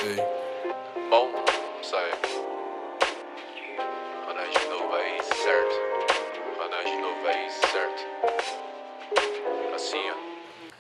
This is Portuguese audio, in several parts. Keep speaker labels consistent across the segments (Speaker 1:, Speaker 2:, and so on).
Speaker 1: Ei.
Speaker 2: Bom, sai. Nós de novo aí, certo? Nós de novo aí, certo? Assim, ó.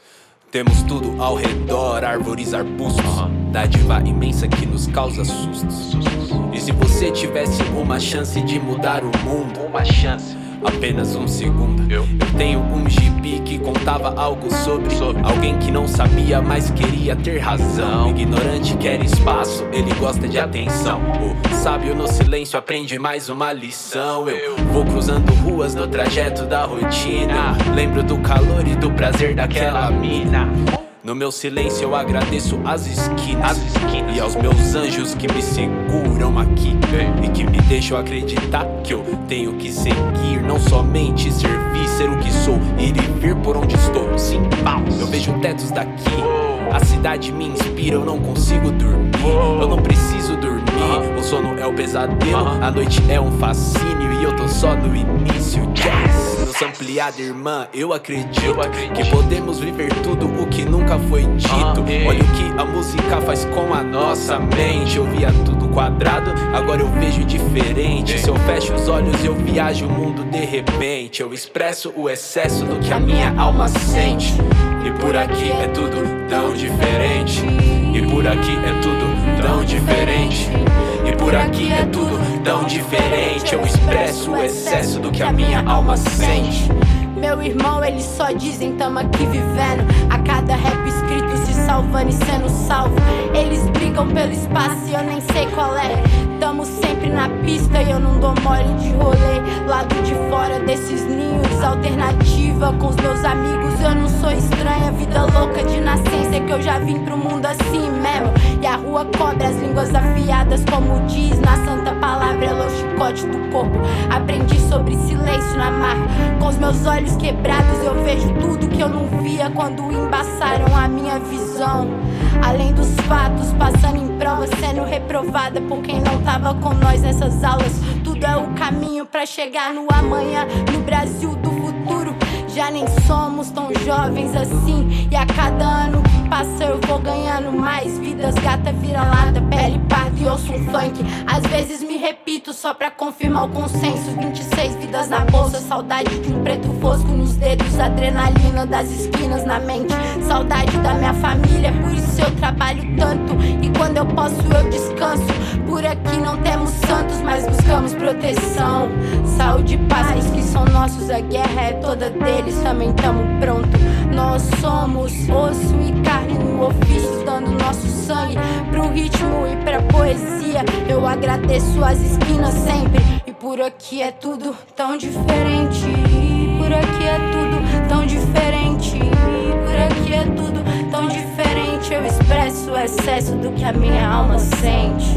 Speaker 1: Temos tudo ao redor, árvores, arbustos, dádiva imensa que nos causa sustos. E se você tivesse uma chance de mudar o mundo,
Speaker 2: Uma chance.
Speaker 1: apenas um segundo. Eu tenho um gibi que contava algo sobre alguém que não sabia, mas queria ter razão. Ignorante quer espaço, ele gosta de atenção. O sábio no silêncio aprende mais uma lição. Eu vou cruzando ruas no trajeto da rotina. Lembro do calor e do prazer daquela mina. No meu silêncio eu agradeço as esquinas e aos meus anjos que me seguram aqui e que me deixam acreditar que eu tenho que seguir, não somente servir, ser o que sou, ir e vir por onde estou. Sim, eu vejo tetos daqui, a cidade me inspira, eu não consigo dormir, eu não preciso dormir, o sono é o pesadelo, a noite é um fascínio e eu tô só no início. Jazz, nos ampliada irmã, eu acredito que podemos viver tudo o que nunca foi dito. Olha o que a música faz com a nossa mente. Eu via tudo quadrado, agora eu vejo diferente. Se eu fecho os olhos eu viajo o mundo de repente. Eu expresso o excesso do que a minha alma sente. E por aqui é tudo tão diferente. E por aqui é tudo tão diferente. E por aqui é tudo tão diferente. Eu expresso o excesso do que a minha alma sente.
Speaker 3: Meu irmão, eles só dizem tamo aqui vivendo. A cada rap escrito se salvando e sendo salvo. Eles brigam pelo espaço e eu nem sei qual é. Tamo sempre na pista e eu não dou mole de rolê. Lado de fora desses ninhos, alternativa com os meus amigos. Eu não sou estranha, vida louca de nascença que eu já vim pro mundo assim mesmo. E a rua cobra as línguas afiadas, como diz na santa palavra, ela é o chicote do corpo. Aprendi sobre silêncio na marra. Com os meus olhos quebrados eu vejo tudo que eu não via quando embaçaram a minha visão. Além dos fatos, passando em prova, sendo reprovada por quem não tava com nós nessas aulas. Tudo é o caminho pra chegar no amanhã, no Brasil do futuro. Já nem somos tão jovens assim. E a cada ano que passa eu vou ganhando mais vidas. Gata vira-lata, pele parda e ouço um funk. Às vezes me repito só pra confirmar o consenso. 26 vidas na bolsa, saudade de um preto fosco nos dedos. Adrenalina das esquinas na mente, saudade da minha família. Por isso eu trabalho tanto e quando eu posso eu descanso. Por aqui não temos santos, mas buscamos proteção. Saúde e paz, os que são nossos, a guerra é toda deles. Também tamo pronto. Nós somos osso e carne no ofício, dando nosso sangue pro ritmo e pra poesia. Eu agradeço as esquinas sempre. E por aqui é tudo tão diferente. E por aqui é tudo tão diferente. E por aqui é tudo tão diferente. Eu expresso o excesso do que a minha alma sente.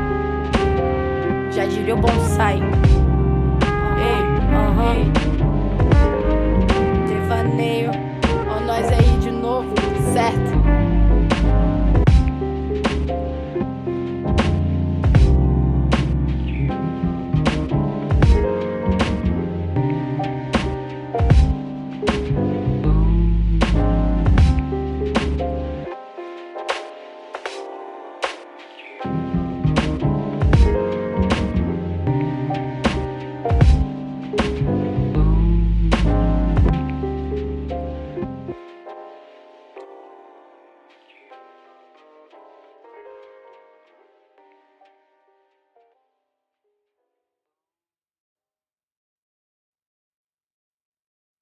Speaker 3: Já diria o bonsai. Devaneio, ó nós aí de novo, certo?